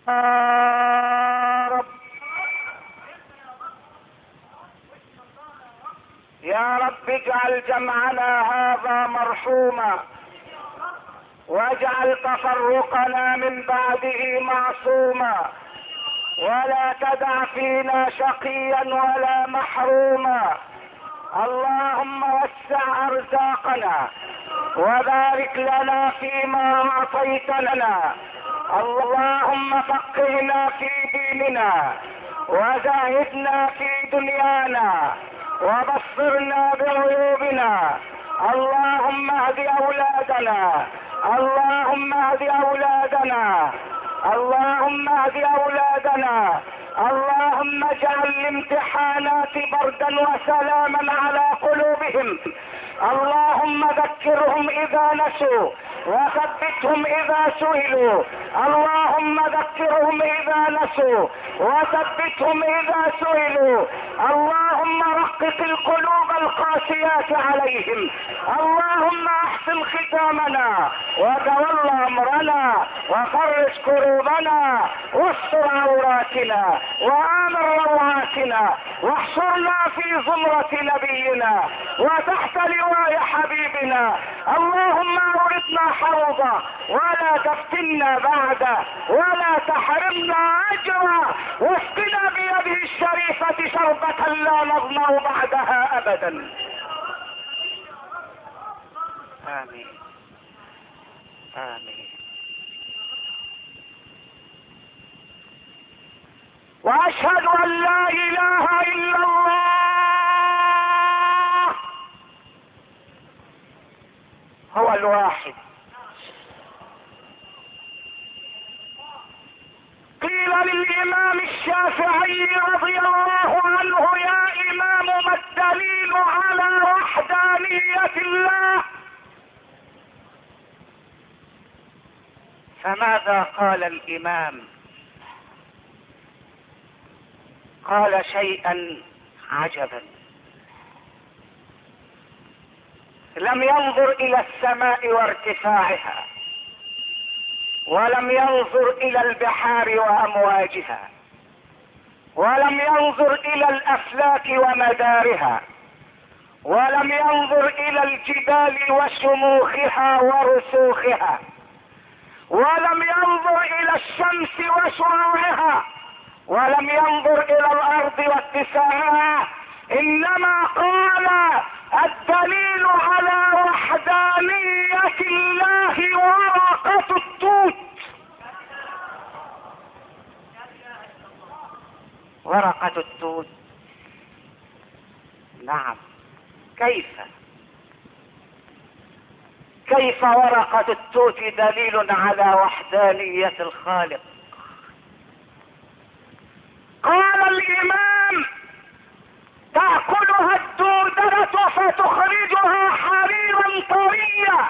رب. يا رب اجعل جمعنا هذا مرحوما، واجعل تفرقنا من بعده معصوما، ولا تدع فينا شقيا ولا محروما. اللهم وسع ارزاقنا وبارك لنا فيما اعطيت لنا. اللهم فقهنا في ديننا وزاهدنا في دنيانا وبصرنا بعيوبنا. اللهم اهد اولادنا، اللهم اهد اولادنا، اللهم اهد اولادنا. اللهم اجعل الامتحانات بردا وسلاما على قلوبهم. اللهم ذكرهم اذا نسوا وثبتهم اذا سئلوا. اللهم ذكرهم اذا نسوا وثبتهم اذا سئلوا. اللهم رقق القلوب القاسيات عليهم. اللهم احسن ختامنا وتول امرنا وفرج كروبنا واستر عوراتنا وآمن روعاتنا، واحشرنا في زمرة نبينا وتحت لواء حبيبنا. اللهم اوردنا حوضه ولا تفتنا بعده ولا تحرمنا اجره، واسقنا بيده الشريفة شربة لا نظمأ بعدها ابدا. آمين آمين. واشهد ان لا اله الا الله هو الواحد. قيل للامام الشافعي رضي الله عنه: يا امام ما الدليل على وحدانية الله؟ فماذا قال الامام؟ قال شيئا عجبا. لم ينظر الى السماء وارتفاعها، ولم ينظر الى البحار وامواجها، ولم ينظر الى الافلاك ومدارها، ولم ينظر الى الجبال وشموخها ورسوخها، ولم ينظر الى الشمس وشعاعها، ولم ينظر الى الارض واتساعها. انما قال: الدليل على وحدانية الله ورقة التوت. ورقة التوت، نعم. كيف ورقة التوت دليل على وحدانية الخالق؟ قال الامام: تأكلها الدودرة فتخرجها حريرا طريا،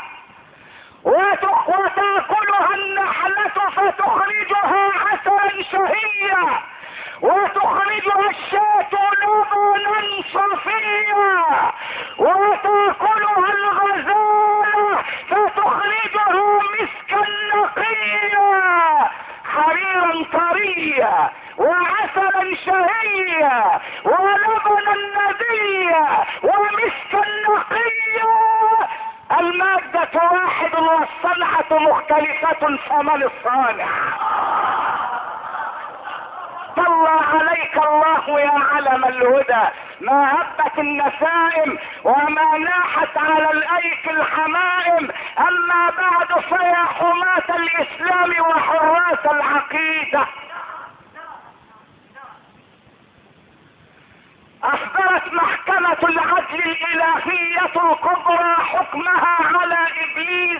وتأكلها النحلة فتخرجها عسلا شهيا، وتخرجها الشاة لبنا صفيا، وتأكلها الغزالة فتخرجه مسكا نقيا، حريرا طريا وعسلا شهيا ولبنا نديا ومسكا نقيا. المادة واحد والصنعة مختلفة، فمن الصانع؟ صلى عليك الله يا علم الهدى. ما هبت النسائم وما ناحت على الايك الحمائم. اما بعد، فيا حماة الاسلام وحراس العقيدة، اصدرت محكمة العدل الالهية الكبرى حكمها على ابليس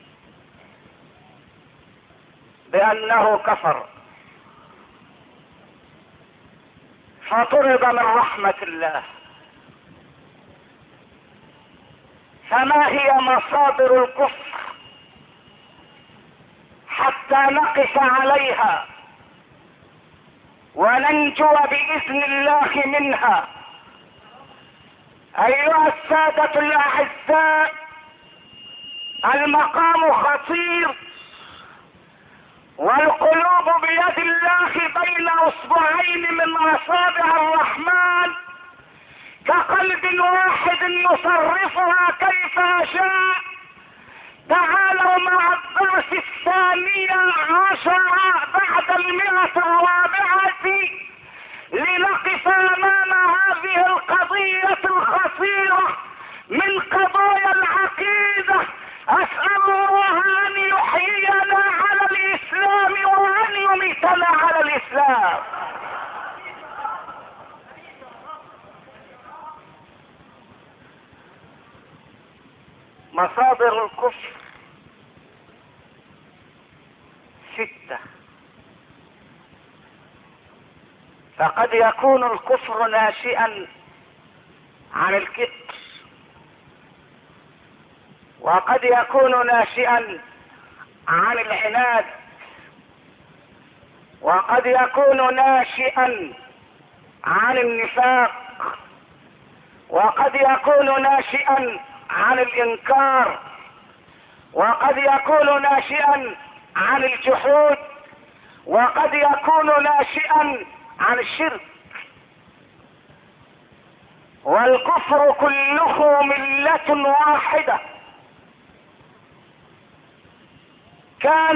بانه كفر، فطرد من رحمة الله. فما هي مصادر الكفر حتى نقف عليها وننجو بإذن الله منها؟ أيها السادة الأعزاء، المقام خطير والقلوب بيد اصبعين من اصابع الرحمن، كقلب واحد يصرفها كيف يشاء. تعالوا مع الدرس 12 بعد 100 الرابعة لنقف امام هذه القضية الخطيرة من قضايا العقيدة. اسأل الله ان يحيينا على الاسلام وان يميتنا على الاسلام. مصادر الكفر 6. فقد يكون الكفر ناشئا عن الكبر، وقد يكون ناشئا عن العناد، وقد يكون ناشئا عن النفاق، وقد يكون ناشئا عن الانكار، وقد يكون ناشئا عن الجحود، وقد يكون ناشئا عن الشرك. والكفر كله ملة واحدة. كان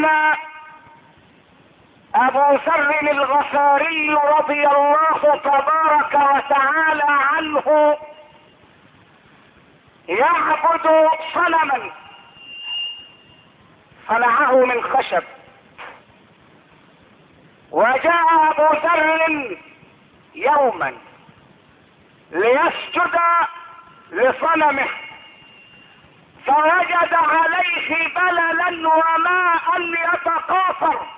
ابو ذر الغفاري رضي الله تبارك وتعالى عنه يعبد صنما صنعه من خشب، وجاء ابو ذر يوما ليسجد لصنمه، فوجد عليه بللا وماء يتقاطر،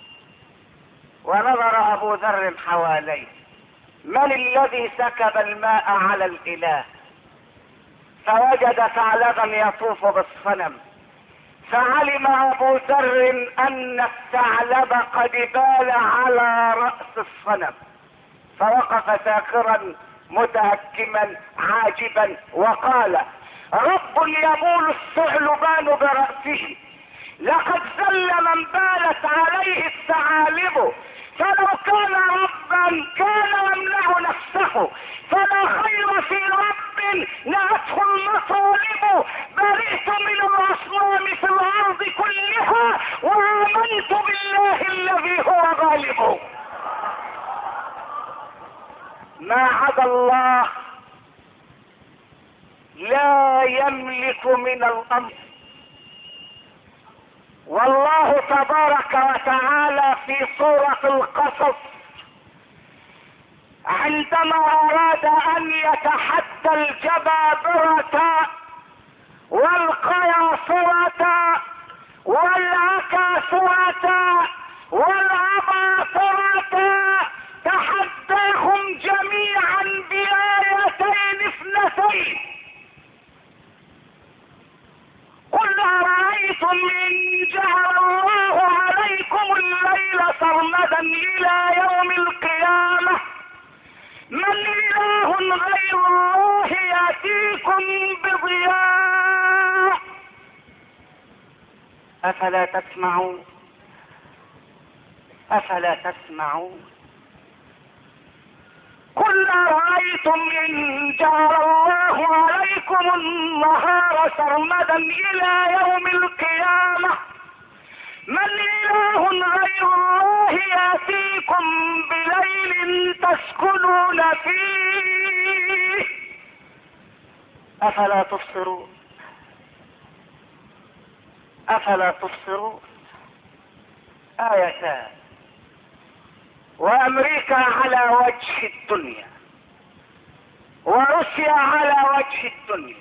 ونظر ابو ذر حواليه: من الذي سكب الماء على الاله؟ فوجد ثعلبا يطوف بالصنم، فعلم ابو ذر ان الثعلب قد بال على رأس الصنم، فوقف ساخرا متهكما عاجبا وقال: رب يبول الثعلبان برأسه، لقد ذل من بالت عليه الثعالب، فلو كان ربا كان يمنع نفسه، فلا خير في رب نأته المطالب. برئت من الاصنام في الارض كلها وآمنت بالله الذي هو غالب. ما عدا الله لا يملك من الامر. والله تبارك وتعالى في سورة القصص عندما اراد ان يتحدى الجبابرة والقياصرة والعكاثرة والعباطرة تحداهم جميعا بآيتين اثنتين: قل أرأيتم إن جعل الله عليكم الليل سرمدا إلى يوم القيامة من إله غير الله يأتيكم بضياء أفلا تسمعون؟ أفلا تسمعون؟ قل أرأيتم إن جعل الله عليكم النهار سرمدا إلى يوم القيامة من إله غير الله يأتيكم بليل تسكنون فيه أفلا تبصرون؟ أفلا تبصرون؟ آيتان، وامريكا على وجه الدنيا وروسيا على وجه الدنيا،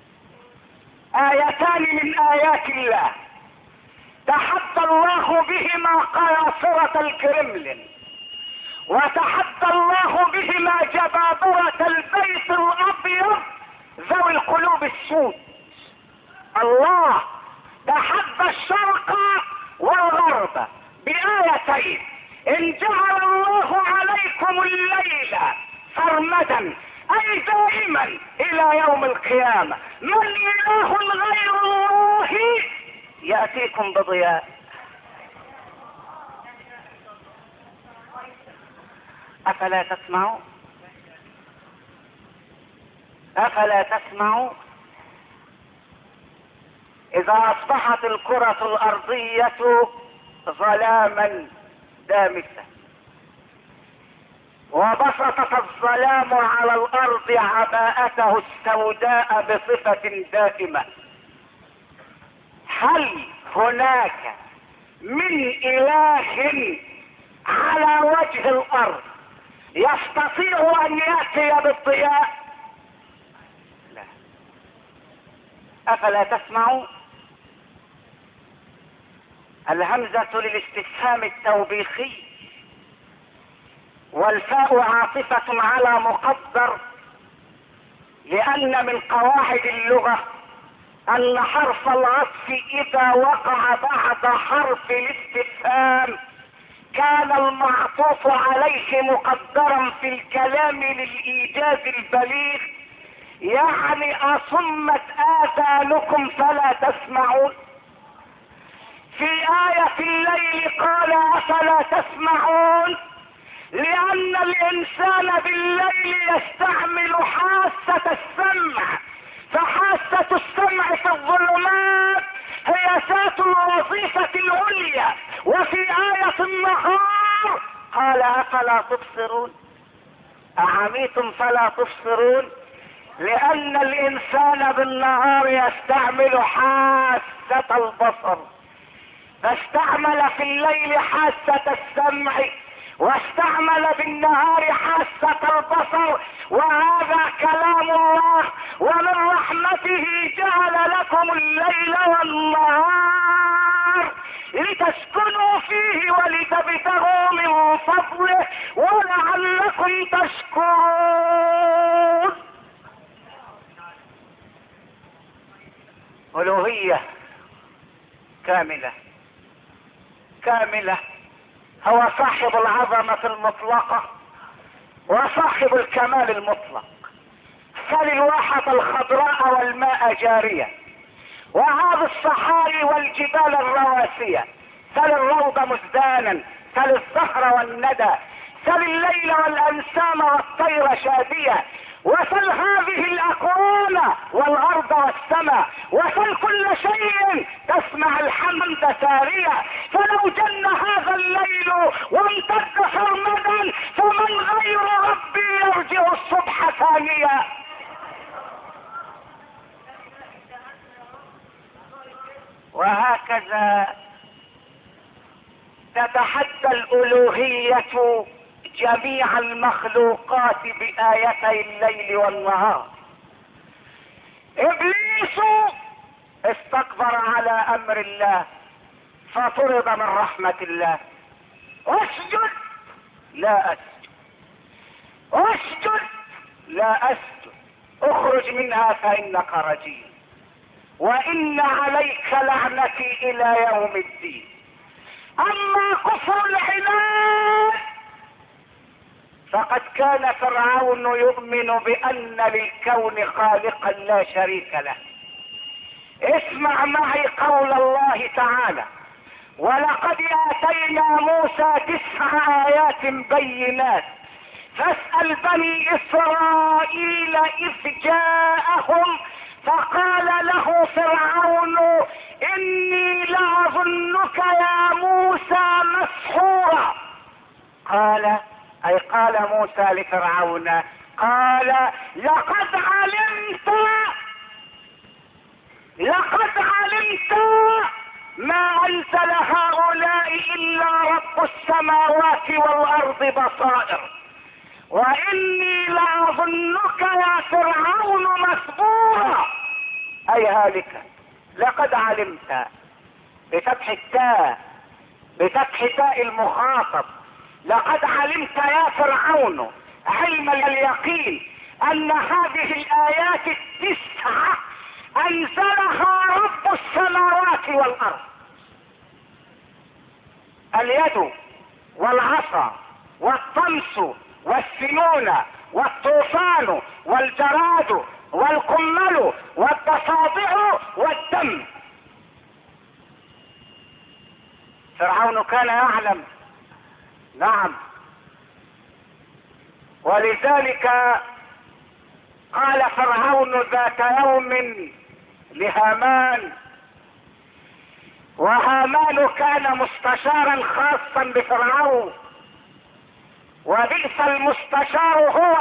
آيتان من آيات الله تحدى الله بهما قياصرة الكرملين، وتحدى الله بهما جبابرة البيت الأبيض ذوي القلوب السود. الله تحدى الشرق والغرب بآيتين: إن جعل الله عليكم الليل سرمدا أي دائما إلى يوم القيامة من إله غير الله يأتيكم بضياء افلا تسمعوا؟ افلا تسمعوا؟ اذا اصبحت الكرة الارضية ظلاما دامسا وبسطت الظلام على الارض عباءته السوداء بصفة دائمة، هل هناك من اله على وجه الارض يستطيع ان ياتي بالضياء؟ لا. افلا تسمعوا؟ الهمزة للاستفهام التوبيخي، والفاء عاطفة على مقدر، لان من قواعد اللغة ان حرف العطف اذا وقع بعد حرف الاستفهام كان المعطوف عليه مقدرا في الكلام للايجاز البليغ، يعني اصمت اذانكم فلا تسمعون. في آية الليل قال افلا تسمعون، لان الانسان بالليل يستعمل حاسة السمع، فحاسة السمع في الظلمات هي ذات الوظيفة العليا. وفي آية النهار قال افلا تبصرون، اعميتم فلا تبصرون، لان الانسان بالنهار يستعمل حاسة البصر، فاستعمل في الليل حاسة السمع واستعمل بالنهار حاسة البصر. وهذا كلام الله، ومن رحمته جعل لكم الليل والنهار لتسكنوا فيه ولتبتغوا من فضله ولعلكم تشكرون. ألوهية كاملة كاملة، هو صاحب العظمة المطلقة وصاحب الكمال المطلق. سل الواحة الخضراء والماء جارية، وهذه الصحاري والجبال الرواسية، سل الروض مزدانا، سل الزهر والندى، سل الليل والأنسام والطير شادية، وسل هذه الأكوان والأرض والسماء، وسل كل شيء تسمع الحمد سارية. فلو جن هذا الليل وامتد سرمدا فمن غير ربي يرجع الصبح ثانية. وهكذا تتحدى الألوهية جميع المخلوقات بآيتي الليل والنهار. إبليس استكبر على أمر الله فطرد من رحمة الله. اسجد، لا أسجد، اسجد، لا أسجد، اخرج منها فإنك رجيم، وإن عليك لعنتي إلى يوم الدين. أما كفر العناد فقد كان فرعون يؤمن بأن للكون خالقا لا شريك له. اسمع معي قول الله تعالى: ولقد آتينا موسى 9 آيات بينات فاسأل بني إسرائيل إذ جاءهم فقال له فرعون إني لأظنك يا موسى مسحورا. قال موسى لفرعون قال لقد علمت ما أنزل هؤلاء إلا رب السماوات والأرض بصائر وإني لأظنك يا فرعون مثبورا، أي هالكا. لقد علمت بفتح التاء، بفتح تاء المخاطب، لقد علمت يا فرعون علم اليقين أن هذه الآيات 9 أنزلها رب السماوات والأرض. اليد والعصا والطمس والسنون والطوفان والجراد والقمل والضفادع والدم. فرعون كان يعلم، نعم، ولذلك قال فرعون ذات يوم لهامان، وهامان كان مستشارا خاصا بفرعون، وبئس المستشار هو،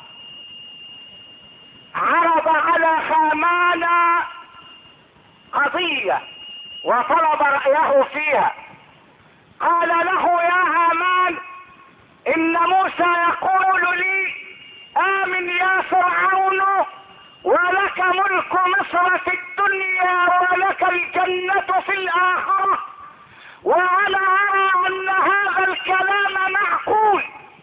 عرض على هامان قضية وطلب رأيه فيها. قال له يا هامان إن موسى يقول لي آمن يا فرعون ولك ملك مصر في الدنيا ولك الجنة في الآخرة، وأنا أرى أن هذا الكلام معقول.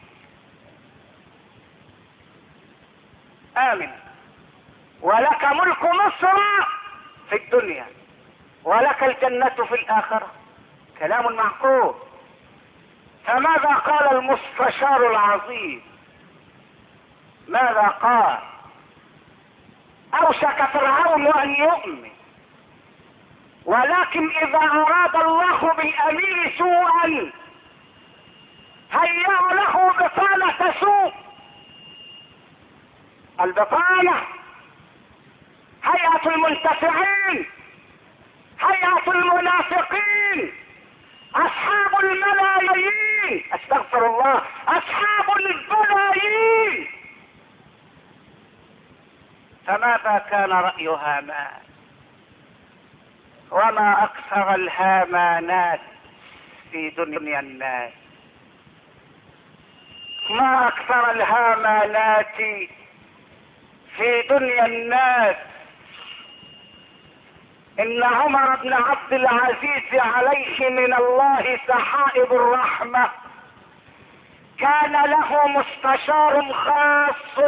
آمن ولك ملك مصر في الدنيا ولك الجنة في الآخرة، كلام معقول. فماذا قال المستشار العظيم؟ ماذا قال؟ أوشك فرعون أن يؤمن، ولكن إذا أراد الله بالأمير سوءا هيأ له بطانة سوء. البطانة هيئة المنتفعين، هيئة المنافقين، أصحاب الملايين، استغفر الله، أصحاب البلايين. فماذا كان رأي هامان؟ وما أكثر الهامانات في دنيا الناس، ما أكثر الهامانات في دنيا الناس. إن عمر بن عبد العزيز عليه من الله سحائب الرحمة كان له مستشار خاص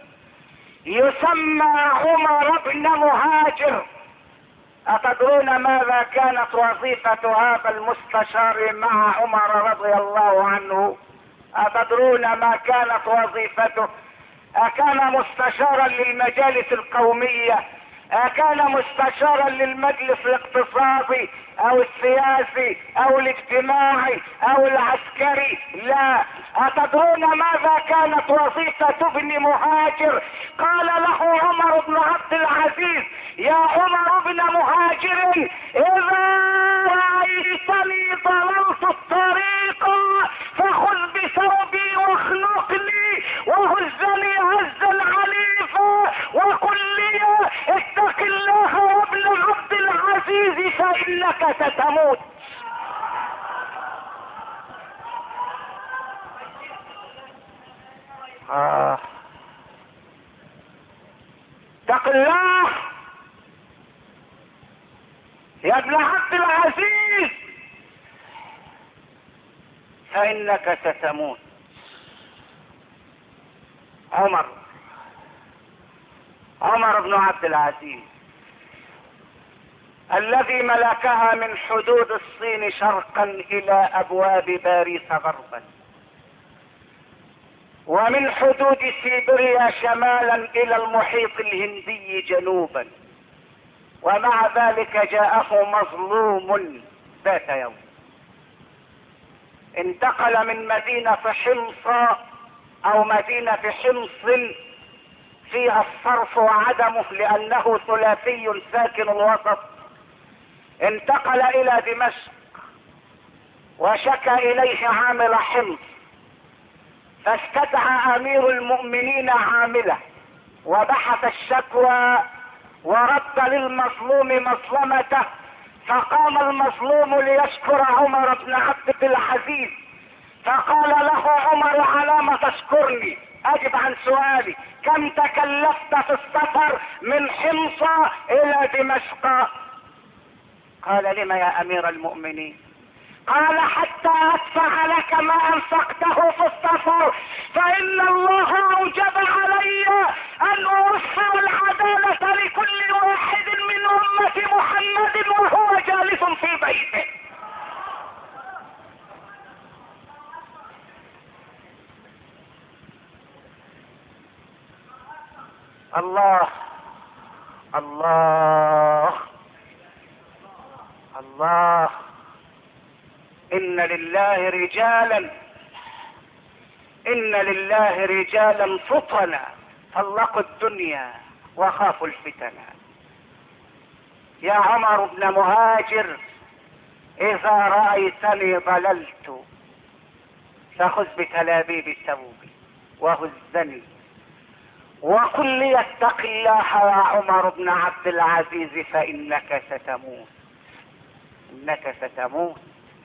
يسمى عمر بن مهاجر. أتدرون ماذا كانت وظيفة هذا المستشار مع عمر رضي الله عنه؟ أتدرون ما كانت وظيفته؟ أكان مستشارا للمجالس القومية؟ أكان مستشارا للمجلس الاقتصادي او السياسي او الاجتماعي او العسكري؟ لا. أتدرون ماذا كانت وظيفة ابن مهاجر؟ قال له عمر بن عبد العزيز يا عمر بن مهاجر إذا رأيتني ضللت الطريق فخذ بثوبي واخنقني وهزني هزا عنيفا وقل لي اتق الله يا ابن عبد العزيز فإنك ستموت. اتق الله يا ابن عبد العزيز فإنك ستموت. عمر بن عبد العزيز الذي ملكها من حدود الصين شرقا الى ابواب باريس غربا، ومن حدود سيبيريا شمالا الى المحيط الهندي جنوبا، ومع ذلك جاءه مظلوم ذات يوم. انتقل من مدينة حمص او مدينة حمص فيها الصرف وعدمه لانه ثلاثي ساكن الوسط، انتقل الى دمشق وشكى اليه عامل حمص، فاستدعى امير المؤمنين عامله وبحث الشكوى ورد للمظلوم مظلمته، فقام المظلوم ليشكر عمر بن عبد العزيز، فقال له عمر على ما تشكرني؟ اجب عن سؤالي، كم تكلفت في السفر من حمص الى دمشق؟ قال لما يا امير المؤمنين؟ قال حتى ادفع لك ما انفقته في السفر، فان الله اوجب علي ان اوفر العدالة لكل واحد من امة محمد وهو جالس في بيته. الله الله الله، إن لله رجالا ان لله رجالا فطنا طلقوا الدنيا وخافوا الفتن. يا عمر بن مهاجر اذا رأيتني ضللت فخذ بتلابيب ثوبي وهزني وقل لي اتق الله يا عمر بن عبد العزيز فانك ستموت، انك ستموت.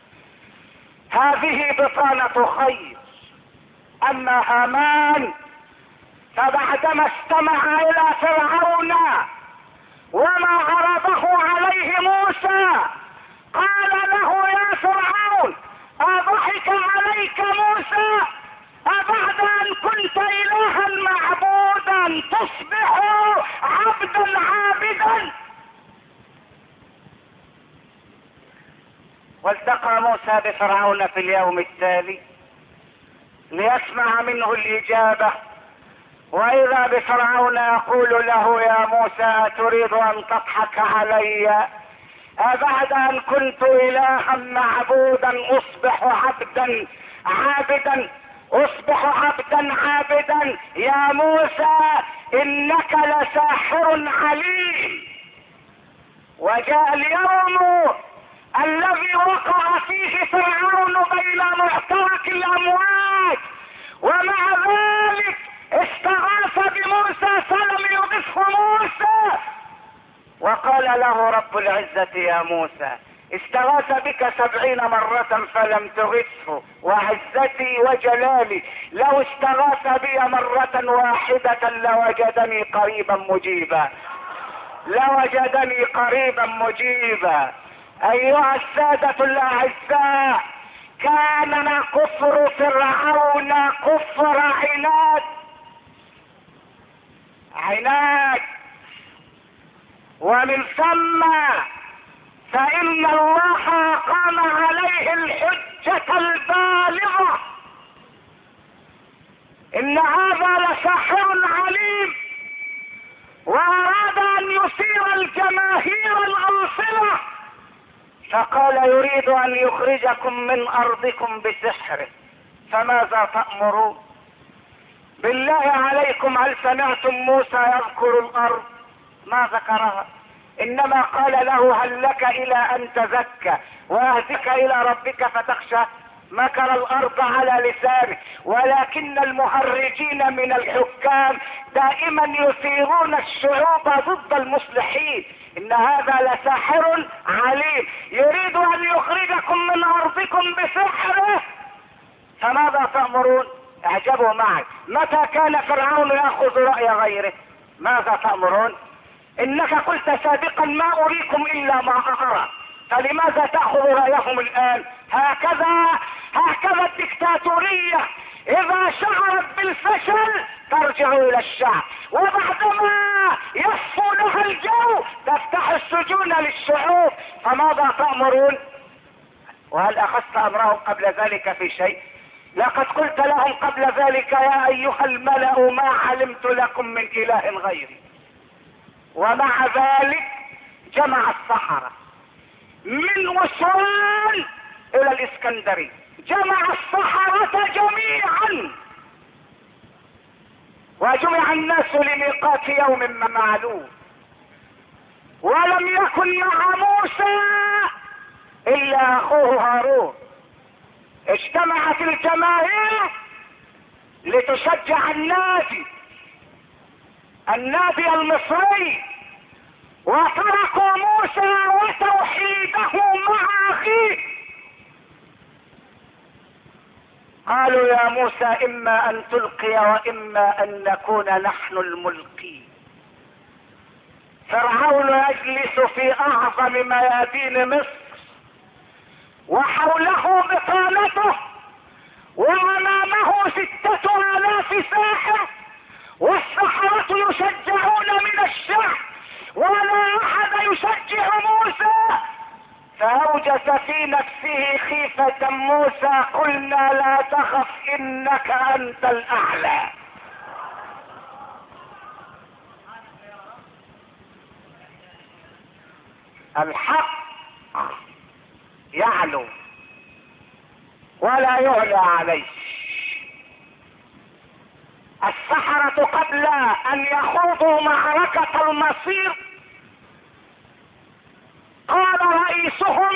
هذه بطانة خير. اما هامان فبعدما استمع الى فرعون وما عرضه عليه موسى قال له يا فرعون اضحك عليك موسى أبعد أن كنت إلها معبودا تصبح عبدا عابدا. والتقى موسى بفرعون في اليوم التالي ليسمع منه الإجابة، وإذا بفرعون يقول له يا موسى تريد أن تضحك علي أبعد أن كنت إلها معبودا أصبح عبدا عابدا، اصبح عبدا عابدا. يا موسى انك لساحر عليم. وجاء اليوم الذي وقع فيه فرعون بين معترك الامواج، ومع ذلك استغاث بموسى فلم يغثه موسى، وقال له رب العزة يا موسى استغاث بك 70 مرة فلم تغثه، وعزتي وجلالي لو استغاث بي مرة واحدة لوجدني قريبا مجيبا، لوجدني قريبا مجيبا. ايها السادة الاعزاء، كان كفر فرعون كفر عناد، ومن ثم فإن الله قام عليه الحجة البالغة. إن هذا لساحر عليم، وأراد أن يثير الجماهير الأنصلة، فقال يريد أن يخرجكم من أرضكم بسحره، فماذا تأمرون؟ بالله عليكم هل سمعتم موسى يذكر الأرض؟ ما ذكرها، انما قال له هل لك الى ان تزكى واهدك الى ربك فتخشى. مكر الارض على لسانه، ولكن المهرجين من الحكام دائما يثيرون الشعوب ضد المصلحين. ان هذا لساحر عليم يريد ان يخرجكم من ارضكم بسحره، فماذا تأمرون؟ اعجبوا معي، متى كان فرعون يأخذ رأي غيره؟ ماذا تأمرون؟ انك قلت سابقا ما اريكم الا ما ارى، فلماذا تأخذ رأيهم الان؟ هكذا الدكتاتورية اذا شعرت بالفشل ترجع الى الشعب، وبعدما يصفو لها الجو تفتح السجون للشعوب. فماذا تأمرون؟ وهل اخذت امرهم قبل ذلك في شيء؟ لقد قلت لهم قبل ذلك يا ايها الملأ ما علمت لكم من اله غيري. ومع ذلك جمع السحرة من وصول الى الاسكندرية، جمع السحرة جميعا، وجمع الناس لميقات يوم معلوم، ولم يكن مع موسى الا اخوه هارون. اجتمعت الجماهير لتشجع النادي المصري، وتركوا موسى وتوحيده مع اخيه. قالوا يا موسى اما ان تلقي واما ان نكون نحن الملقين. فرعون يجلس في اعظم ميادين مصر وحوله بطانته، وامامه 6000 ساحر، والسحرة يشجعون من الشعب، ولا احد يشجع موسى. فاوجس في نفسه خيفة موسى، قلنا لا تخف انك انت الاعلى. الحق يعلو ولا يعلى عليه. السحرة قبل ان يخوضوا معركة المصير قال رئيسهم: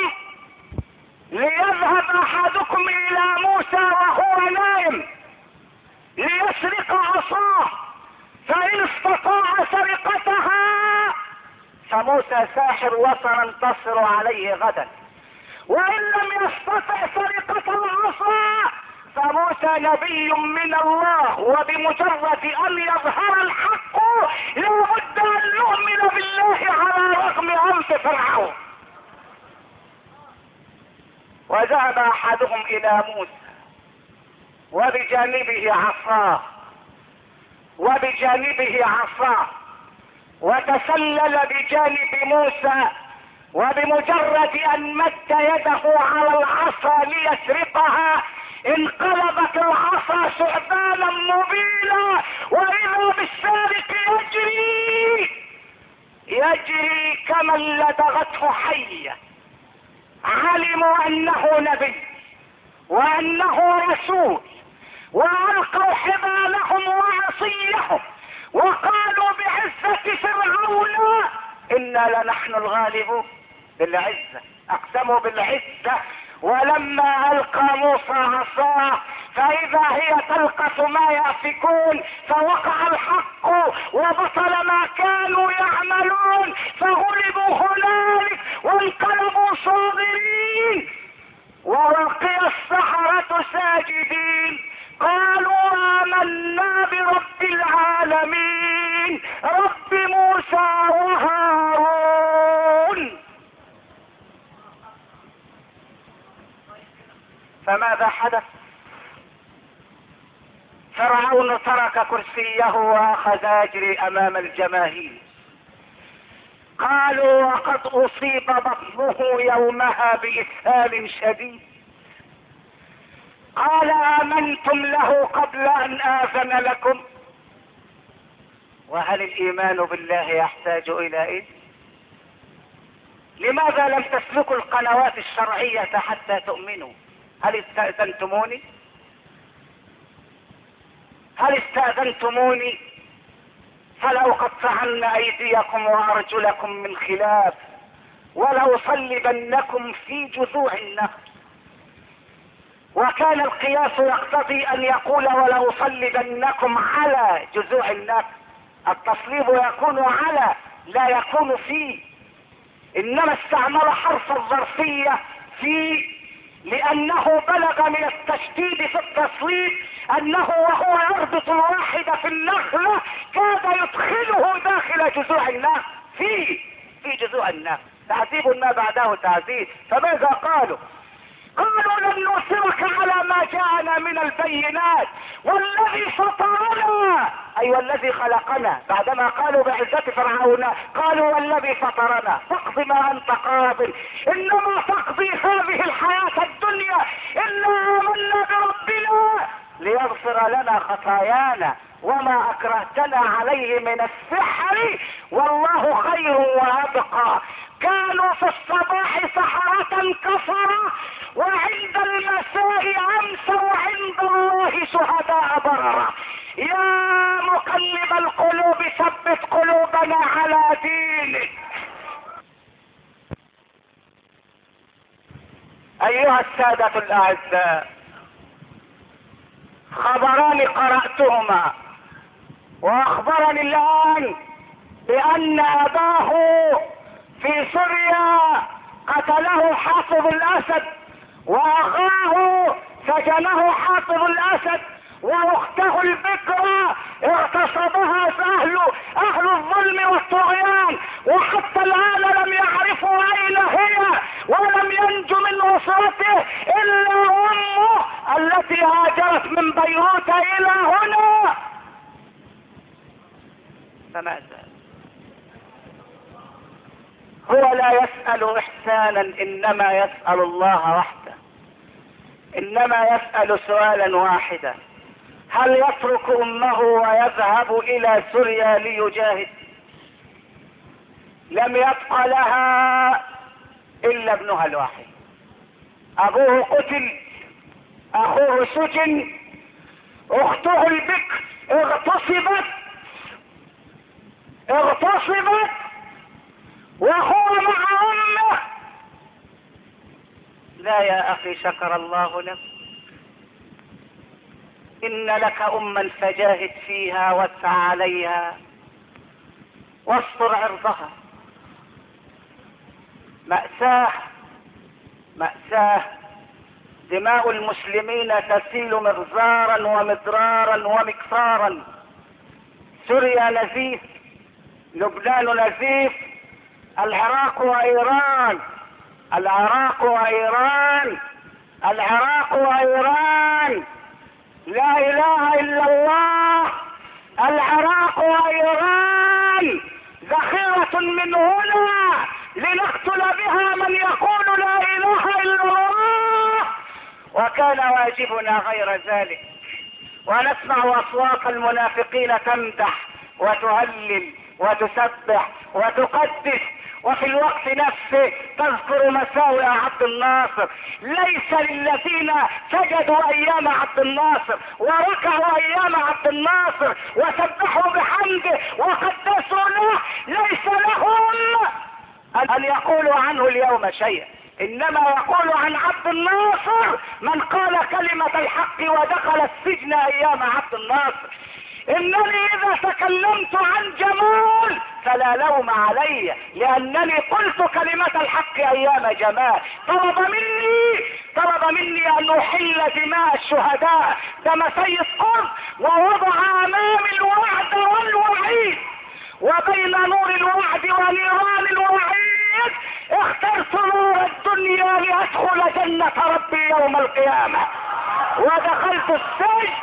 ليذهب احدكم الى موسى وهو نائم ليسرق عصاه، فان استطاع سرقتها فموسى ساحر وسننتصر عليه غدا، وان لم يستطع سرقة العصا فموسى نبي من الله، وبمجرد ان يظهر الحق لابد ان نؤمن بالله على رغم عنف فرعون. وذهب احدهم الى موسى وبجانبه عصاه وتسلل بجانب موسى، وبمجرد ان مد يده على العصا ليسرقها انقلبت العصا ثعبانا مبينا، واذا بالسارق يجري كمن لدغته حية. علموا انه نبي وانه رسول، والقوا حبالهم وعصيهم وقالوا بعزة فرعون انا لنحن الغالبون. بالعزة، اقسموا بالعزة. ولما القى موسى عصاه فاذا هي تلقف ما يأفكون، فوقع الحق وبطل ما كانوا يعملون، فغلبوا هنالك وانقلبوا صاغرين. ولقي السحرة ساجدين قالوا آمنا برب العالمين رب موسى وهارون. فماذا حدث؟ فرعون ترك كرسيه واخذ يجري امام الجماهير. قالوا وقد اصيب بطنه يومها باسهال شديد. قال امنتم له قبل ان اذن لكم؟ وهل الايمان بالله يحتاج الى اذن؟ لماذا لم تسلكوا القنوات الشرعية حتى تؤمنوا؟ هل استأذنتموني فلأقطعن أيديكم وأرجلكم من خلاف ولأصلبنكم في جذوع النخل. وكان القياس يقتضي أن يقول ولأصلبنكم على جذوع النخل. التصليب يكون على لا يكون فيه، إنما استعمل حرف الظرفية في، لأنه بلغ من التشديد في التصليب أنه وهو يربط الواحد في النخلة كاد يدخله داخل جذوع النخل في جذوع النخل. تعذيب ما بعده تعذيب. فماذا قالوا؟ قالوا لن نؤثرك على ما جاءنا من البينات والذي فطرنا، أي والذي خلقنا. بعدما قالوا بعزة فرعون قالوا والذي فطرنا فاقض ما أنت قاض إنما تقضي هذه الحياة الدنيا إنا آمنا بربنا ليغفر لنا خطايانا وما أكرهتنا عليه من السحر والله خير وأبقى. كانوا في الصباح سحرة كفرة وعند المساء أمسوا عند الله شهداء بررة. يا مقلب القلوب ثبت قلوبنا على دينك. أيها السادة الأعزاء، خبران قرأتهما وأخبرني الآن بأن أباه في سوريا قتله حافظ الأسد، وأخاه سجنه حافظ الأسد، واخته البكرة اغتصبها اهل الظلم والطغيان، وحتى الآن لم يعرفوا اين هي، ولم ينجو من اسرته الا امه التي هاجرت من بيروت الى هنا. فماذا؟ هو لا يسأل احسانا انما يسأل الله وحده، انما يسأل سؤالا واحدا: هل يترك امه ويذهب الى سوريا ليجاهد؟ لم يبق لها الا ابنها الواحد. ابوه قتل، اخوه سجن، اخته البكر اغتصبت وهو مع امه. لا يا اخي، شكر الله لك. ان لك اما فجاهد فيها واسعى عليها واستر عرضها. مأساة دماء المسلمين تسيل مغزارا ومدرارا ومكسارا. سوريا نزيف، لبنان نزيف، العراق وإيران. لا إله إلا الله. العراق وإيران ذخيرة من هنا لنقتل بها من يقول لا إله إلا الله، وكان واجبنا غير ذلك. ونسمع أصوات المنافقين تمدح وتهلل وتسبح وتقدس، وفي الوقت نفسه تذكر مساوئ عبد الناصر. ليس للذين سجدوا ايام عبد الناصر وركعوا ايام عبد الناصر وسبحوا بحمده وقدسوا له، ليس لهم ان يقولوا عنه اليوم شيئا، انما يقول عن عبد الناصر من قال كلمة الحق ودخل السجن ايام عبد الناصر. انني اذا تكلمت عن جمال فلا لوم علي، لانني قلت كلمة الحق ايام جمال. طلب مني ان احل دماء الشهداء دم سيد قطب، ووضع امامي الوعد والوعيد، وبين نور الوعد ونيران الوعيد اخترت نور الدنيا لادخل جنة ربي يوم القيامة، ودخلت السجن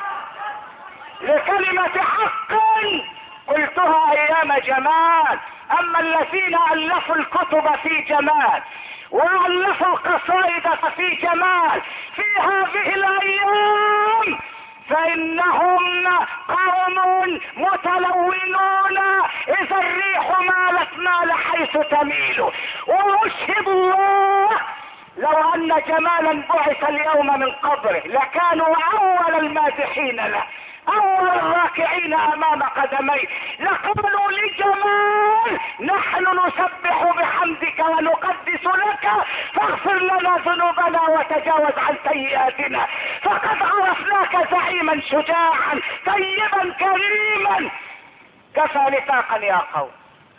لكلمة حق قلتها ايام جمال. اما الذين الفوا الكتب في جمال والفوا القصائد في جمال في هذه الايام فانهم قوم متلونون، اذا الريح مال حيث تميل. واشهد الله لو ان جمالا بعث اليوم من قبره لكانوا اول المادحين له، اول الراكعين امام قدميه، لقالوا لجمال نحن نسبح بحمدك ونقدس لك، فاغفر لنا ذنوبنا وتجاوز عن سيئاتنا، فقد عرفناك زعيما شجاعا طيبا كريما. كفى نفاقا يا قوم،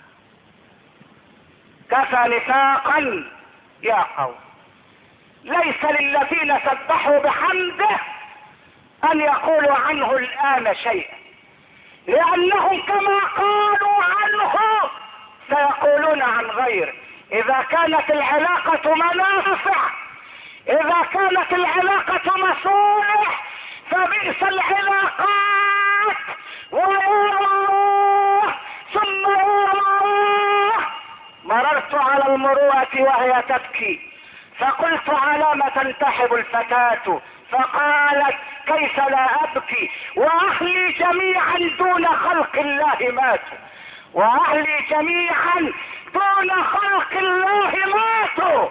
كفى نفاقا يا قوم. ليس للذين سبحوا بحمده ان يقولوا عنه الان شيئا، لانهم كما قالوا عنه سيقولون عن غيره. اذا كانت العلاقة منافع، اذا كانت العلاقة مصالح، فبئس العلاقات. ويا ثم يا مررت على المروءة وهي تبكي، فقلت على ما تنتحب الفتاة؟ فقالت كيف لا ابكي واهلي جميعا دون خلق الله ماتوا، واهلي جميعا دون خلق الله ماتوا.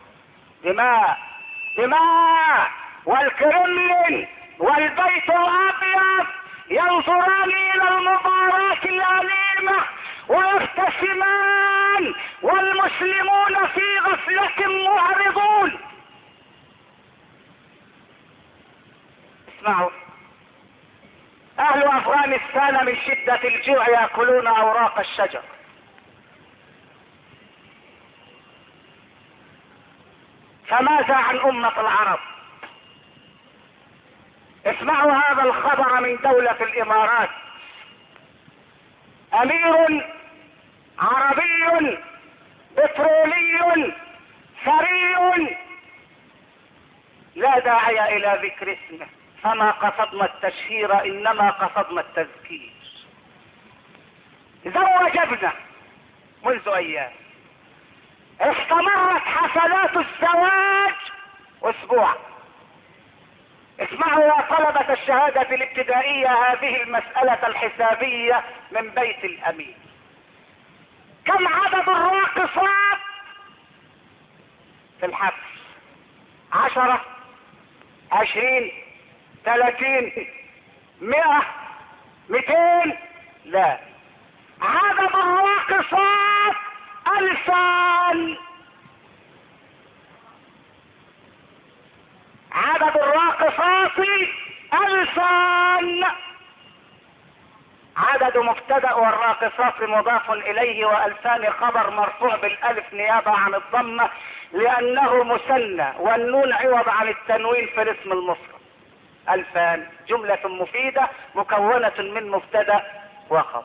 دماء والكرملين والبيت الابيض ينظران الى المباراة الاليمة ويبتسمان، والمسلمون في غفلة معرضون. اسمعوا، اهل افغانستان من شدة الجوع يأكلون اوراق الشجر، فماذا عن امة العرب؟ اسمعوا هذا الخبر من دولة الامارات. امير عربي بترولي ثري، لا داعي الى ذكر اسمه، فما قصدنا التشهير انما قصدنا التذكير. زوج ابنه منذ ايام، استمرت حفلات الزواج اسبوع. اسمعوا يا طلبة الشهادة الابتدائية هذه المسألة الحسابية من بيت الامير. كم عدد الراقصات في الحفل؟ 10 20 30 100 200 لا، عدد الراقصات 2000. عدد الراقصات 2000. عدد مبتدأ والراقصات مضاف اليه، و2000 خبر مرفوع بالالف نيابة عن الضمة لانه مثنى، والنون عوض عن التنوين في الاسم المفرد. 2000 جملة مفيدة مكونة من مبتدأ وخبر.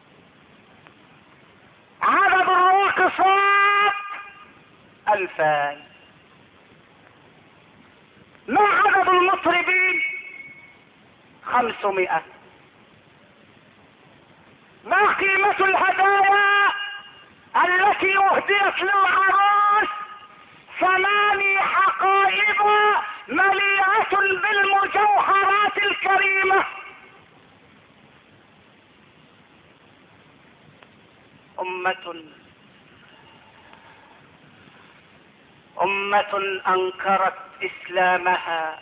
عدد الراقصات 2000. ما عدد المطربين؟ 500. ما قيمة الهدايا التي اهديت للعروس؟ 8 حقائب مليئة بالمجوهرات الكريمة. أمة أنكرت إسلامها.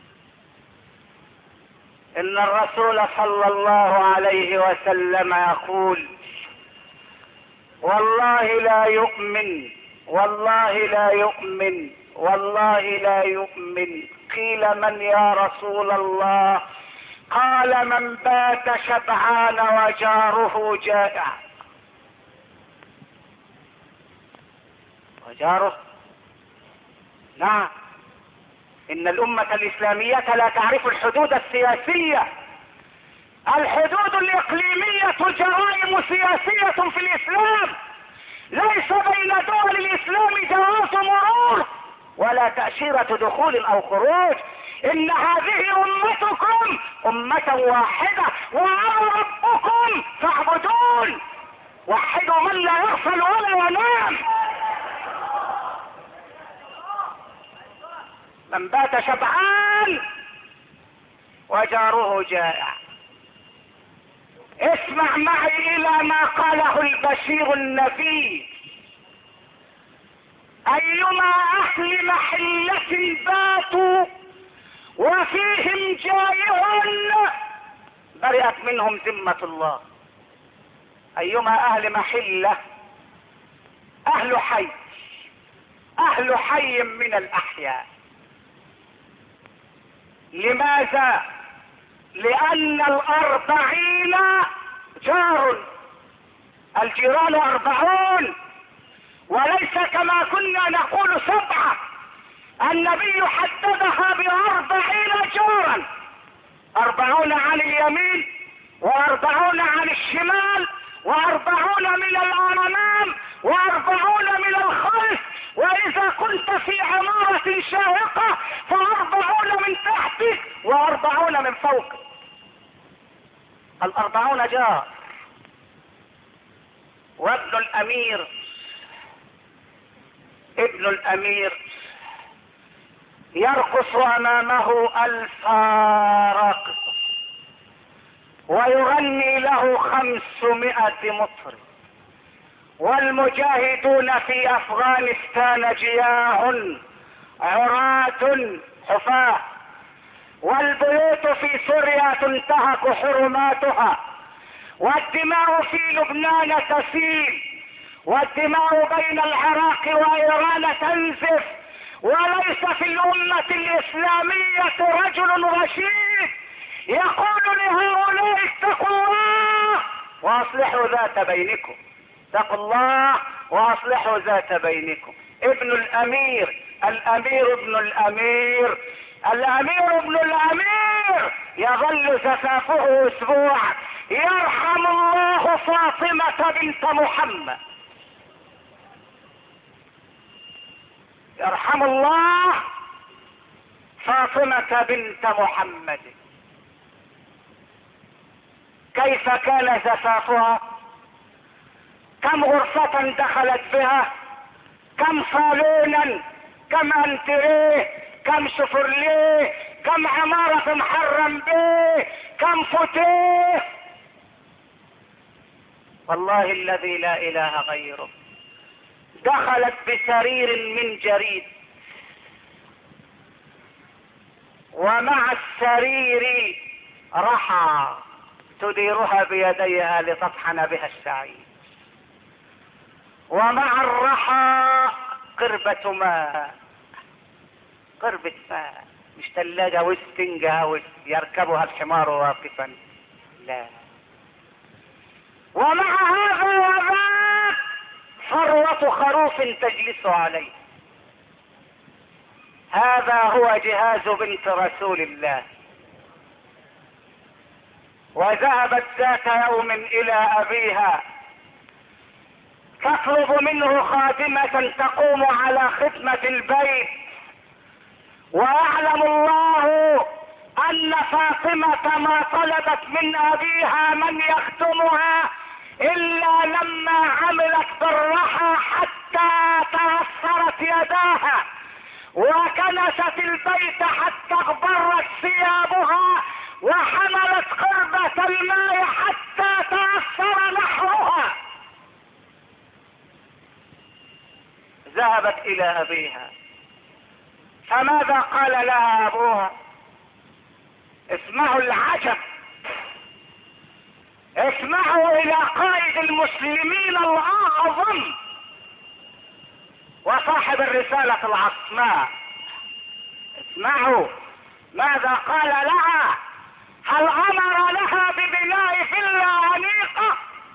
إن الرسول صلى الله عليه وسلم يقول: والله لا يؤمن، والله لا يؤمن، والله لا يؤمن. قيل: من يا رسول الله؟ قال: من بات شبعان وجاره جائع. وجاره، نعم. إن الأمة الإسلامية لا تعرف الحدود السياسية. الحدود الإقليمية جرائم سياسية في الإسلام. ليس بين دول الإسلام جواز مرور ولا تأشيرة دخول أو خروج. إن هذه أمتكم أمة واحدة، وأنا ربكم فاعبدون. وحدوا من لا يغفل ولا ينام. من بات شبعان وجاره جائع. اسمع معي الى ما قاله البشير النبي: ايما اهل محلة باتوا وفيهم جائع برئت منهم ذمة الله. ايما اهل محلة، اهل حي، اهل حي من الاحياء. لماذا؟ لأن 40 جار. الجيران 40، وليس كما كنا نقول 7. النبي حددها ب40 جارا: 40 عن اليمين، و40 عن الشمال، و40 من الأمام، و40 من الخلف. وإذا كنت في عمارة شاهقة ف40 من تحتك و40 من فوقك. 40 جار. وابن الأمير، ابن الأمير يرقص أمامه 1000 راقص، ويغني له 500 مطرب. والمجاهدون في أفغانستان جياع عراة حفاة، والبيوت في سوريا تنتهك حرماتها، والدماء في لبنان تسيل، والدماء بين العراق وإيران تنزف. وليس في الأمة الإسلامية رجل رشيد يقول لهؤلاء: اتقوا الله وأصلحوا ذات بينكم. اتقوا الله وأصلحوا ذات بينكم. ابن الأمير، الأمير ابن الأمير، الأمير ابن الأمير يظل زفافه أسبوع. يرحم الله فاطمة بنت محمد، يرحم الله فاطمة بنت محمد. كيف كان زفافها؟ كم غرفة دخلت بها؟ كم صالونا؟ كم انتريه؟ كم شفرليه؟ كم عمارة محرم به؟ كم فتيه؟ والله الذي لا اله غيره. دخلت بسرير من جريد، ومع السرير رحى تديرها بيديها لتطحن بها الشعير، ومع الرحى قربة ماء، قربة ماء، مش ثلاجة واسفنجة يركبها الحمار واقفا، لا. ومع هذا وذاك ثروة خروف تجلس عليه. هذا هو جهاز بنت رسول الله. وذهبت ذات يوم الى ابيها تطلب منه خادمة تقوم على خدمة البيت، ويعلم الله ان فاطمة ما طلبت من ابيها من يخدمها الا لما عملت بالرحى حتى تأثرت يداها، وكنست البيت حتى اغبرت ثيابها، وحملت قربة الماء حتى تأثر نحرها. ذهبت الى ابيها، فماذا قال لها ابوها؟ اسمعوا العجب، اسمعوا الى قائد المسلمين الاعظم وصاحب الرسالة العصماء. اسمعوا ماذا قال لها. هل امر لها ببناء فيلا انيقة؟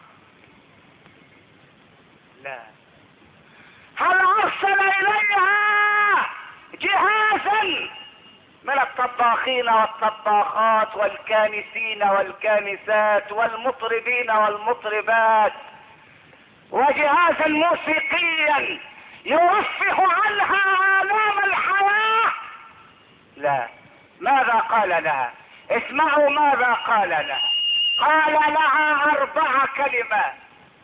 لا. هل ارسل اليها جهازا من الطباخين والطباخات والكانسين والكانسات والمطربين والمطربات وجهازا موسيقيا يرفه عنها آلام الحياة؟ لا. ماذا قال لها؟ اسمعوا ماذا قال لها. قال لها 4 كلمات.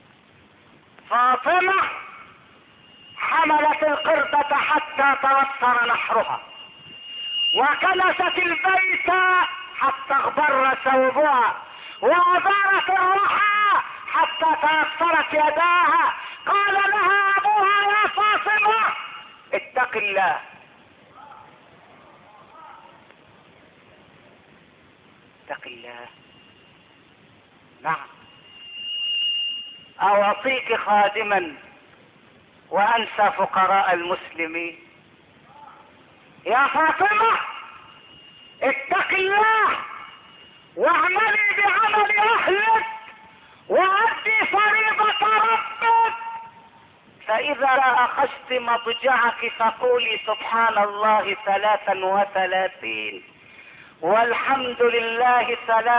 فاطمة حملت القربة حتى توصر نحرها، وكنست البيت حتى اغبر ثوبها، وأدارت الرحى حتى تأثرت يداها. قال لها ابوها يا فاطمة اتق الله، اتق الله. نعم. اعطيك خادما وانسى فقراء المسلمين؟ يا فاطمة اتق الله واعملي بعمل اهلك وادي فريضة ربك، فاذا اخذت مضجعك فقولي سبحان الله 33 والحمد لله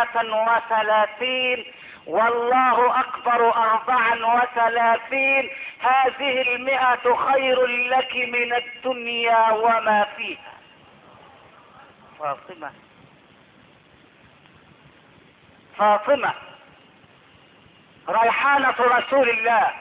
33 والله اكبر 34. هذه 100 خير لك من الدنيا وما فيها. فاطمة، فاطمة ريحانة رسول الله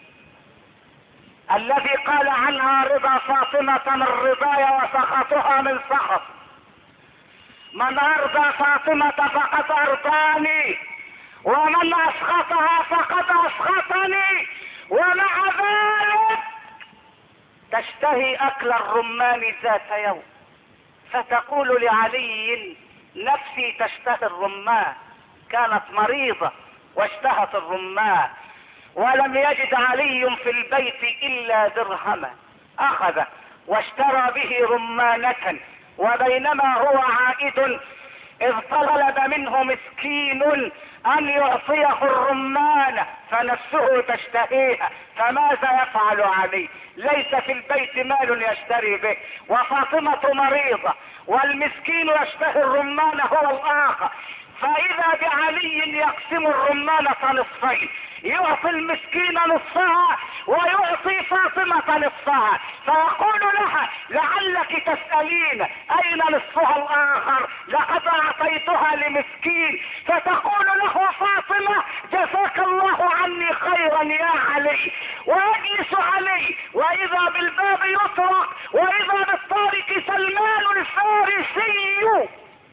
الذي قال عنها رضا فاطمة من رضاي وسخطها من سخط. من ارضى فاطمة فقد ارضاني، ومن اسخطها فقد اسخطني. ومع ذلك تشتهي اكل الرمان ذات يوم، فتقول لعلي نفسي تشتهي الرمان. كانت مريضة واشتهت الرمان، ولم يجد علي في البيت الا درهما، اخذ واشترى به رمانة، وبينما هو عائد اذ طلب منه مسكين ان يعطيه الرمان فنفسه تشتهيها. فماذا يفعل علي؟ ليس في البيت مال يشتري به، وفاطمة مريضة، والمسكين يشتهي الرمان هو الاخر. فاذا بعلي يقسم الرمانة نصفين، يعطي المسكين نصفها ويعطي فاطمة نصفها، فيقول لها لعلك تسألين اين نصفها الاخر؟ لقد اعطيتها لمسكين. فتقول له فاطمة جزاك الله عني خيرا يا علي. ويجلس علي واذا بالباب يطرق واذا بالطارق سلمان الفارسي،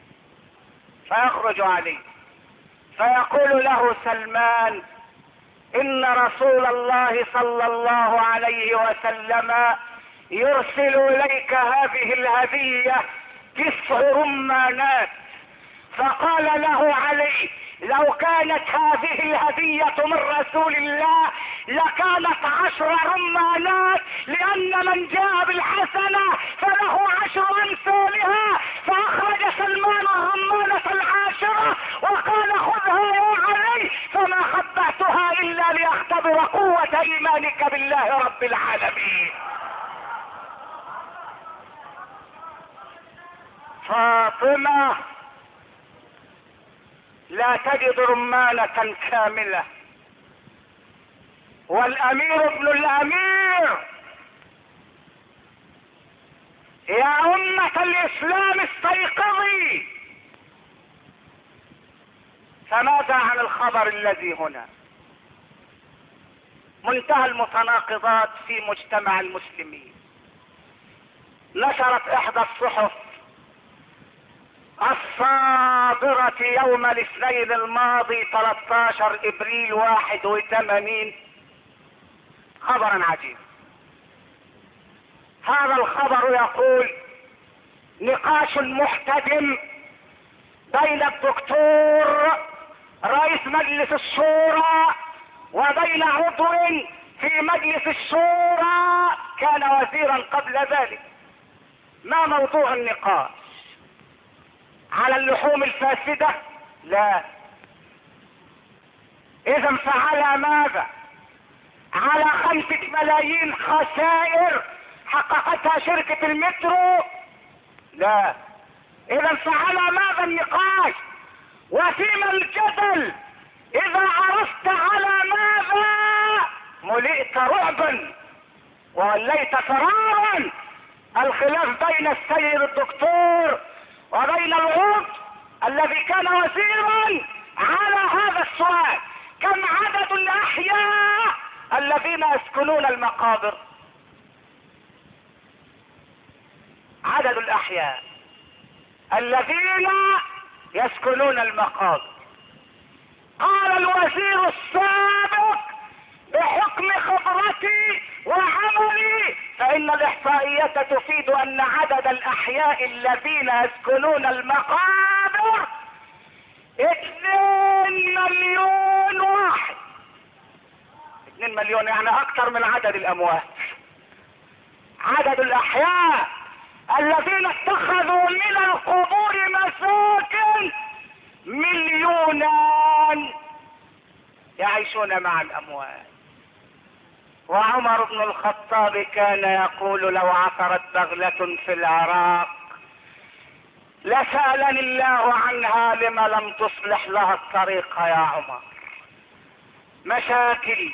فيخرج علي فيقول له سلمان ان رسول الله صلى الله عليه وسلم يرسل اليك هذه الهدية 9 رمانات، فقال له علي: لو كانت هذه الهدية من رسول الله لكانت 10 رمانات، لأن من جاء بالحسنة فله 10 أمثالها. فأخرج سلمان الرمانة 10 وقال: خذها يا علي، فما خبأتها إلا لأختبر قوة إيمانك بالله رب العالمين. فاطمة لا تجد رمانة كاملة، والأمير ابن الأمير. يا أمة الإسلام استيقظي. فماذا عن الخبر الذي هنا؟ منتهى المتناقضات في مجتمع المسلمين. نشرت إحدى الصحف الصادرة يوم الاثنين الماضي 13 ابريل 81 خبرا عجيب. هذا الخبر يقول: نقاش محتدم بين الدكتور رئيس مجلس الشورى وبين عضو في مجلس الشورى كان وزيرا قبل ذلك. ما موضوع النقاش؟ على اللحوم الفاسدة؟ لا. اذا فعلى ماذا؟ على 5 ملايين خسائر حققتها شركة المترو؟ لا. اذا فعلى ماذا النقاش؟ وفيما الجدل؟ اذا عرفت على ماذا ملئت رعبا ووليت فرارا. الخلاف بين السيد الدكتور وبين العضو الذي كان وزيرا على هذا السؤال: كم عدد الأحياء الذين يسكنون المقابر؟ عدد الأحياء الذين يسكنون المقابر. قال الوزير السابق: بحكم خبرتي وعملي فإن الإحصائيات تفيد أن عدد الأحياء الذين يسكنون المقابر 2 مليون واحد. 2 مليون يعني أكثر من عدد الأموات. عدد الأحياء الذين اتخذوا من القبور مساكن 2 مليون يعيشون مع الأموات. وعمر بن الخطاب كان يقول: لو عثرت بغلة في العراق لسألني الله عنها لما لم تصلح لها الطريق يا عمر. مشاكل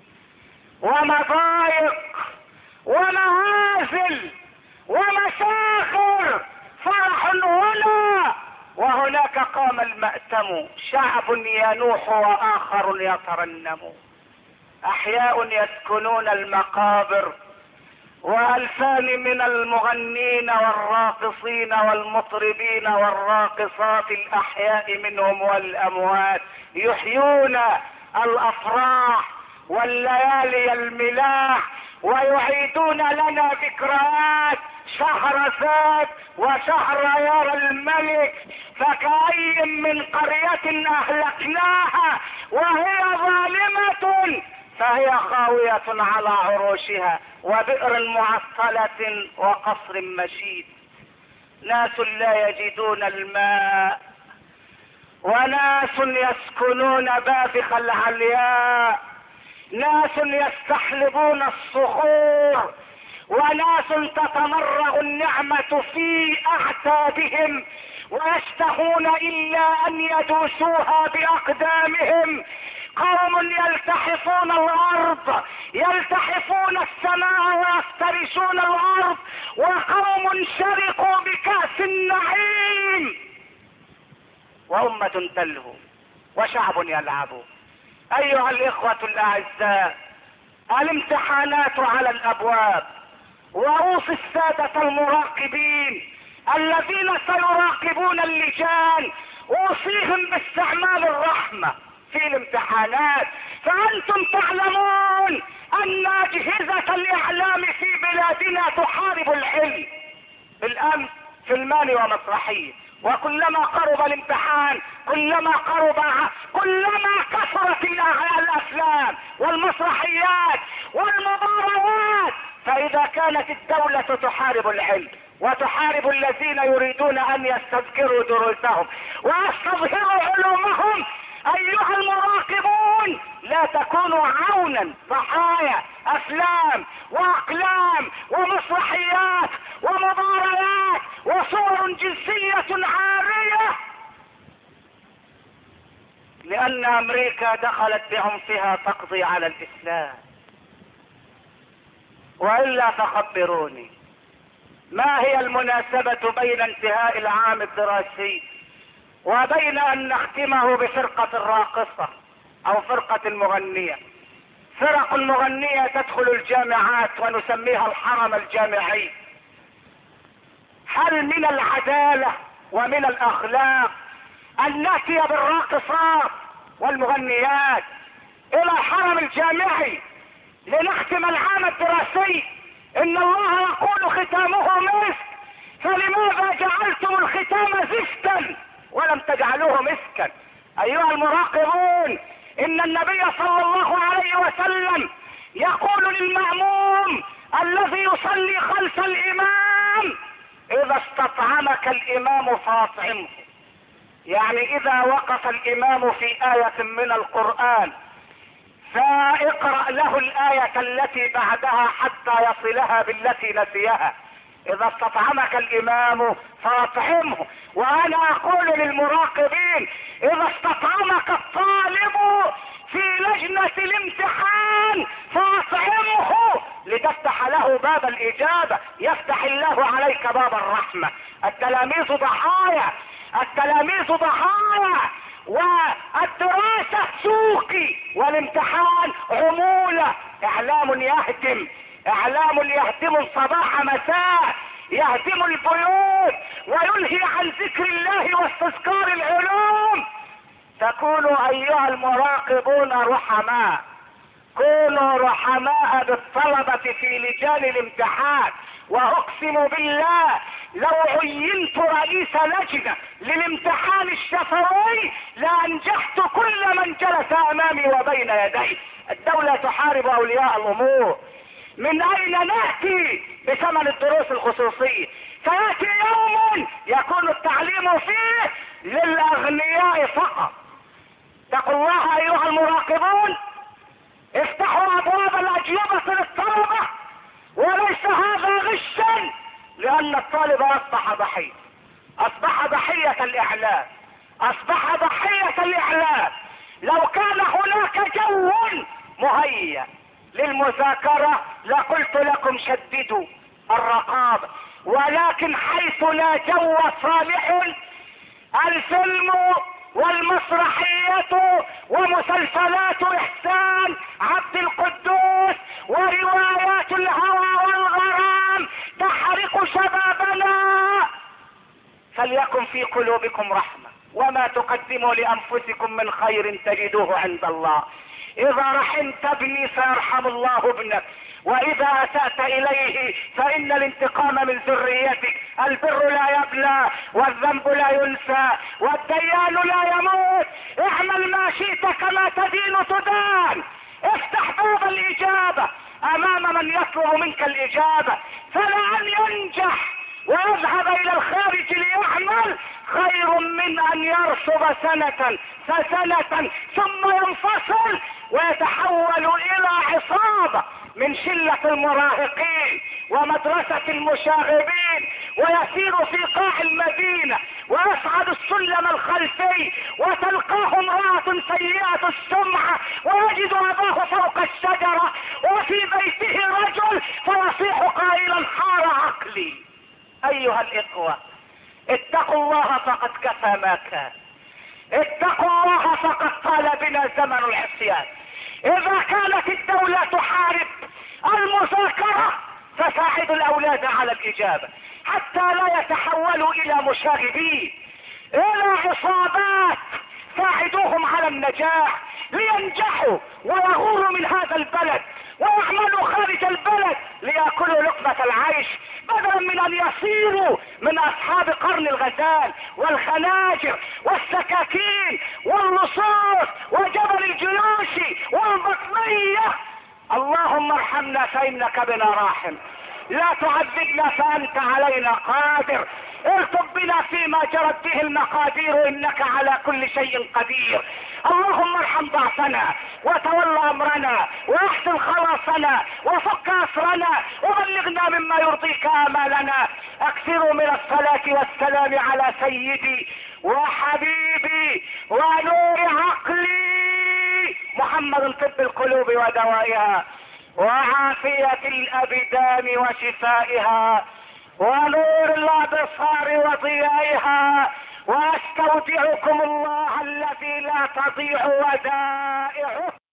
ومضايق ومهازل ومساخر، فرح هنا وهناك قام المأتم، شعب ينوح وآخر يترنم. أحياء يسكنون المقابر، وألفان من المغنين والراقصين والمطربين والراقصات الأحياء منهم والأموات يحيون الأفراح والليالي الملاح ويعيدون لنا ذكريات شهرزاد وشهريار الملك. فكأي من قرية أهلكناها وهي ظالمة فهي خاوية على عروشها وبئر معطلة وقصر مشيد. ناس لا يجدون الماء، وناس يسكنون بافخ العلياء، ناس يستحلبون الصخور، وناس تتمرغ النعمة في أعتابهم ويشتهون إلا أن يدوسوها بأقدامهم. قوم يلتحفون الأرض، يلتحفون السماء ويفترشون الأرض، وقوم شرقوا بكأس النعيم، وأمة تلهو وشعب يلعب. أيها الإخوة الأعزاء، الامتحانات على الأبواب، وأوصي السادة المراقبين الذين سيراقبون اللجان، أوصيهم باستعمال الرحمة في الامتحانات. فأنتم تعلمون أن أجهزة الإعلام في بلادنا تحارب العلم. بالأمس فيلمان ومسرحية، وكلما قرب الامتحان كلما كثرت الافلام والمسرحيات والمباريات. فاذا كانت الدولة تحارب العلم وتحارب الذين يريدون ان يستذكروا دروسهم ويستظهروا علومهم، ايها المراقبون لا تكونوا عونا ضحايا افلام واقلام ومسرحيات ومباريات وصور جنسية عارية، لان امريكا دخلت بعنفها تقضي على الاسلام. والا فخبروني، ما هي المناسبة بين انتهاء العام الدراسي وبين ان نختمه بفرقة الراقصة او فرقة المغنية؟ فرق المغنية تدخل الجامعات ونسميها الحرم الجامعي. هل من العدالة ومن الاخلاق ان نأتي بالراقصات والمغنيات الى الحرم الجامعي لنختم العام الدراسي؟ ان الله يقول ختامه مسك، فلماذا جعلتم الختام زفتا ولم تجعلوه مسكا؟ ايها المراقبون، ان النبي صلى الله عليه وسلم يقول للمأموم الذي يصلي خلف الامام: اذا استطعمك الامام فاطعمه. يعني اذا وقف الامام في آية من القرآن فاقرأ له الآية التي بعدها حتى يصلها بالتي نسيها. اذا استطعمك الامام فاطعمه. وانا اقول للمراقبين: اذا استطعمك الطالب في لجنة الامتحان فاطعمه لتفتح له باب الاجابة، يفتح الله عليك باب الرحمة. التلاميذ ضحايا، التلاميذ ضحايا، والدراسة سوقي والامتحان عمولة. اعلام يهدم، اعلام يهدم صباح مساء، يهدم البيوت ويلهي عن ذكر الله واستذكار العلوم. تكونوا ايها المراقبون رحماء، كونوا رحماء بالطلبة في لجان الامتحان. واقسم بالله لو عينت رئيس لجنة للامتحان الشفوي لانجحت كل من جلس امامي وبين يدي. الدولة تحارب اولياء الامور. من اين نأتي بثمن الدروس الخصوصية؟ فيأتي يوم يكون التعليم فيه للاغنياء فقط. اتقوا الله ايها المراقبون، افتحوا ابواب الاجوبة للطلبة، وليس هذا غشا، لان الطالب اصبح ضحية، اصبح ضحية الاعلام، اصبح ضحية الاعلام. لو كان هناك جو مهيأ للمذاكرة لقلت لكم شددوا الرقابة، ولكن حيث لا جو صالح، الفيلم والمسرحية ومسلسلات احسان عبد القدوس وروايات الهوى والغرام تحرق شبابنا. فليكن في قلوبكم رحمة، وما تقدموا لانفسكم من خير تجدوه عند الله. اذا رحمت ابني سيرحم الله ابنك، واذا اسأت اليه فان الانتقام من ذريتك. البر لا يبلى والذنب لا ينسى والديان لا يموت. اعمل ما شئت كما تدين تدان. افتح باب الاجابة امام من يطلب منك الاجابة، فلان ينجح ويذهب الى الخارج ليعمل خير من ان يرسب سنة فسنة ثم ينفصل ويتحول الى عصابة من شلة المراهقين ومدرسة المشاغبين، ويسير في قاع المدينة ويصعد السلم الخلفي وتلقاه امرأة سيئة السمعة ويجد اباه فوق الشجرة وفي بيته رجل فيصيح قائلا: حار عقلي. ايها الاخوة، اتقوا الله فقد كفى ما كان، اتقوا الله فقد طال بنا زمن العصيان. اذا كانت الدولة تحارب المذاكرة فساعدوا الاولاد على الاجابة حتى لا يتحولوا الى مشاغبين، الى عصابات. ساعدوهم على النجاح. لينجحوا ويغوروا من هذا البلد ويعملوا خارج البلد ليأكلوا لقمة العيش، بدلا من ان يصيروا من اصحاب قرن الغزال والخناجر والسكاكين واللصوص وجبل الجيوش والبطنية. اللهم ارحمنا فانك بنا راحم، لا تعذبنا فانت علينا قادر، الطب بنا فيما جرت به المقادير انك على كل شيء قدير. اللهم ارحم ضعفنا وتولى امرنا واحسن خلاصنا وفك اسرنا وبلغنا مما يرضيك امالنا. اكثروا من الصلاة والسلام على سيدي وحبيبي ونور عقلي محمد طب القلوب ودوائها وعافية الابدان وشفائها ونور الابصار وضيائها. واستودعكم الله الذي لا تضيع ودائعه.